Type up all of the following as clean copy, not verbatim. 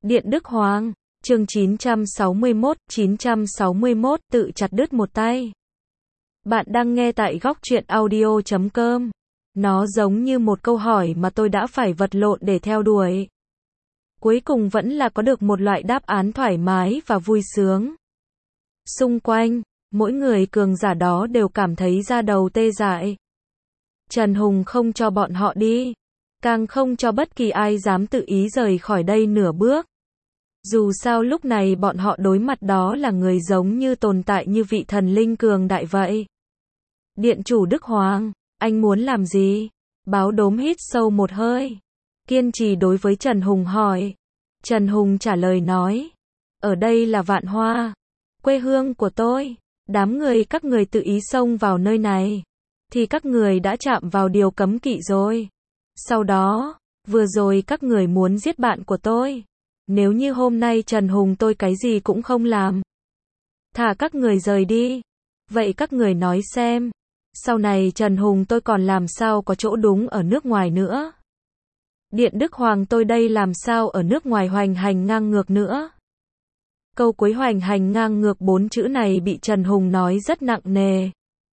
Điện Đức Hoàng, chương 961, tự chặt đứt một tay. Bạn đang nghe tại góc truyện audio.com. Nó giống như một câu hỏi mà tôi đã phải vật lộn để theo đuổi. Cuối cùng vẫn là có được một loại đáp án thoải mái và vui sướng. Xung quanh, mỗi người cường giả đó đều cảm thấy da đầu tê dại. Trần Hùng không cho bọn họ đi, càng không cho bất kỳ ai dám tự ý rời khỏi đây nửa bước. Dù sao lúc này bọn họ đối mặt đó là người giống như tồn tại như vị thần linh cường đại vậy. Điện chủ Đức Hoàng, anh muốn làm gì? Báo đốm hít sâu một hơi, kiên trì đối với Trần Hùng hỏi. Trần Hùng trả lời nói, ở đây là Vạn Hoa, quê hương của tôi. Đám người các người tự ý xông vào nơi này, thì các người đã chạm vào điều cấm kỵ rồi. Sau đó, vừa rồi các người muốn giết bạn của tôi. Nếu như hôm nay Trần Hùng tôi cái gì cũng không làm, thả các người rời đi. Vậy các người nói xem, sau này Trần Hùng tôi còn làm sao có chỗ đúng ở nước ngoài nữa. Điện Đức Hoàng tôi đây làm sao ở nước ngoài hoành hành ngang ngược nữa. Câu cuối hoành hành ngang ngược 4 chữ này bị Trần Hùng nói rất nặng nề.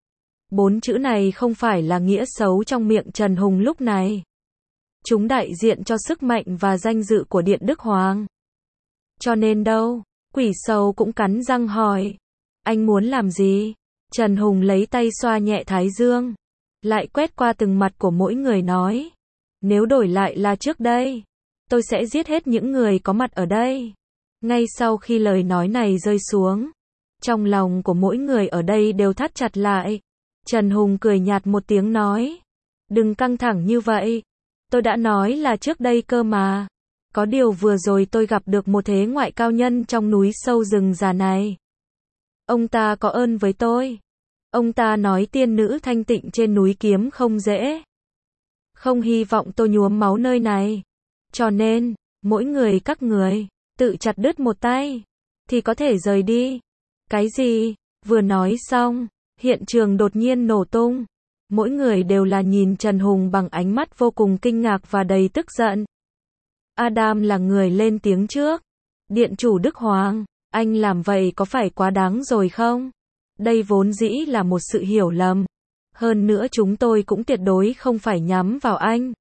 4 chữ này không phải là nghĩa xấu trong miệng Trần Hùng lúc này. Chúng đại diện cho sức mạnh và danh dự của Điện Đức Hoàng. Cho nên đâu, quỷ sầu cũng cắn răng hỏi. Anh muốn làm gì? Trần Hùng lấy tay xoa nhẹ thái dương, lại quét qua từng mặt của mỗi người nói. Nếu đổi lại là trước đây, tôi sẽ giết hết những người có mặt ở đây. Ngay sau khi lời nói này rơi xuống, trong lòng của mỗi người ở đây đều thắt chặt lại. Trần Hùng cười nhạt một tiếng nói, đừng căng thẳng như vậy. Tôi đã nói là trước đây cơ mà. Có điều vừa rồi tôi gặp được một thế ngoại cao nhân trong núi sâu rừng già này. Ông ta có ơn với tôi. Ông ta nói tiên nữ thanh tịnh trên núi kiếm không dễ. Không hy vọng tôi nhuốm máu nơi này. Cho nên, mỗi người các người tự chặt đứt một tay, thì có thể rời đi. Cái gì? Vừa nói xong, hiện trường đột nhiên nổ tung. Mỗi người đều là nhìn Trần Hùng bằng ánh mắt vô cùng kinh ngạc và đầy tức giận. Adam là người lên tiếng trước. Điện chủ Đức Hoàng, anh làm vậy có phải quá đáng rồi không? Đây vốn dĩ là một sự hiểu lầm. Hơn nữa chúng tôi cũng tuyệt đối không phải nhắm vào anh.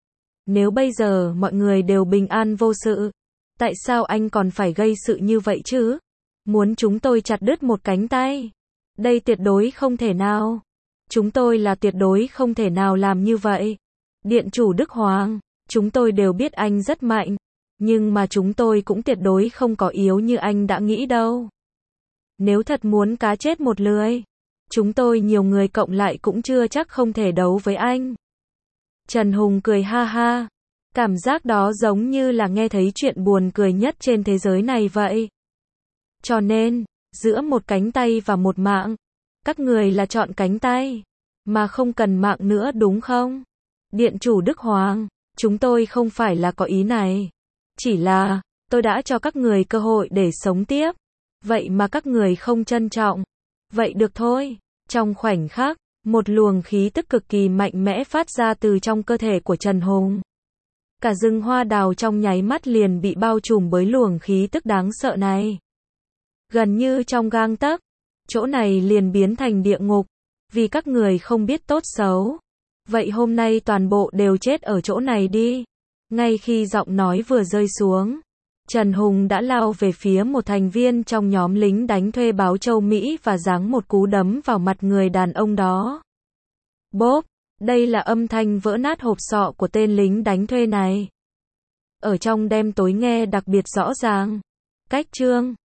Nếu bây giờ mọi người đều bình an vô sự, tại sao anh còn phải gây sự như vậy chứ? Muốn chúng tôi chặt đứt một cánh tay? Đây tuyệt đối không thể nào. Chúng tôi là tuyệt đối không thể nào làm như vậy. Điện chủ Đức Hoàng, chúng tôi đều biết anh rất mạnh, nhưng mà chúng tôi cũng tuyệt đối không có yếu như anh đã nghĩ đâu. Nếu thật muốn cá chết một lưới, chúng tôi nhiều người cộng lại cũng chưa chắc không thể đấu với anh. Trần Hùng cười ha ha. Cảm giác đó giống như là nghe thấy chuyện buồn cười nhất trên thế giới này vậy. Cho nên, giữa một cánh tay và một mạng, các người là chọn cánh tay, mà không cần mạng nữa đúng không? Điện chủ Đức Hoàng, chúng tôi không phải là có ý này. Chỉ là, tôi đã cho các người cơ hội để sống tiếp. Vậy mà các người không trân trọng. Vậy được thôi. Trong khoảnh khắc, một luồng khí tức cực kỳ mạnh mẽ phát ra từ trong cơ thể của Trần Hùng. Cả rừng hoa đào trong nháy mắt liền bị bao trùm bởi luồng khí tức đáng sợ này. Gần như trong gang tấc, chỗ này liền biến thành địa ngục, vì các người không biết tốt xấu. Vậy hôm nay toàn bộ đều chết ở chỗ này đi. Ngay khi giọng nói vừa rơi xuống, Trần Hùng đã lao về phía một thành viên trong nhóm lính đánh thuê báo châu Mỹ và giáng một cú đấm vào mặt người đàn ông đó. Bốp, đây là âm thanh vỡ nát hộp sọ của tên lính đánh thuê này. Ở trong đêm tối nghe đặc biệt rõ ràng. Cách chương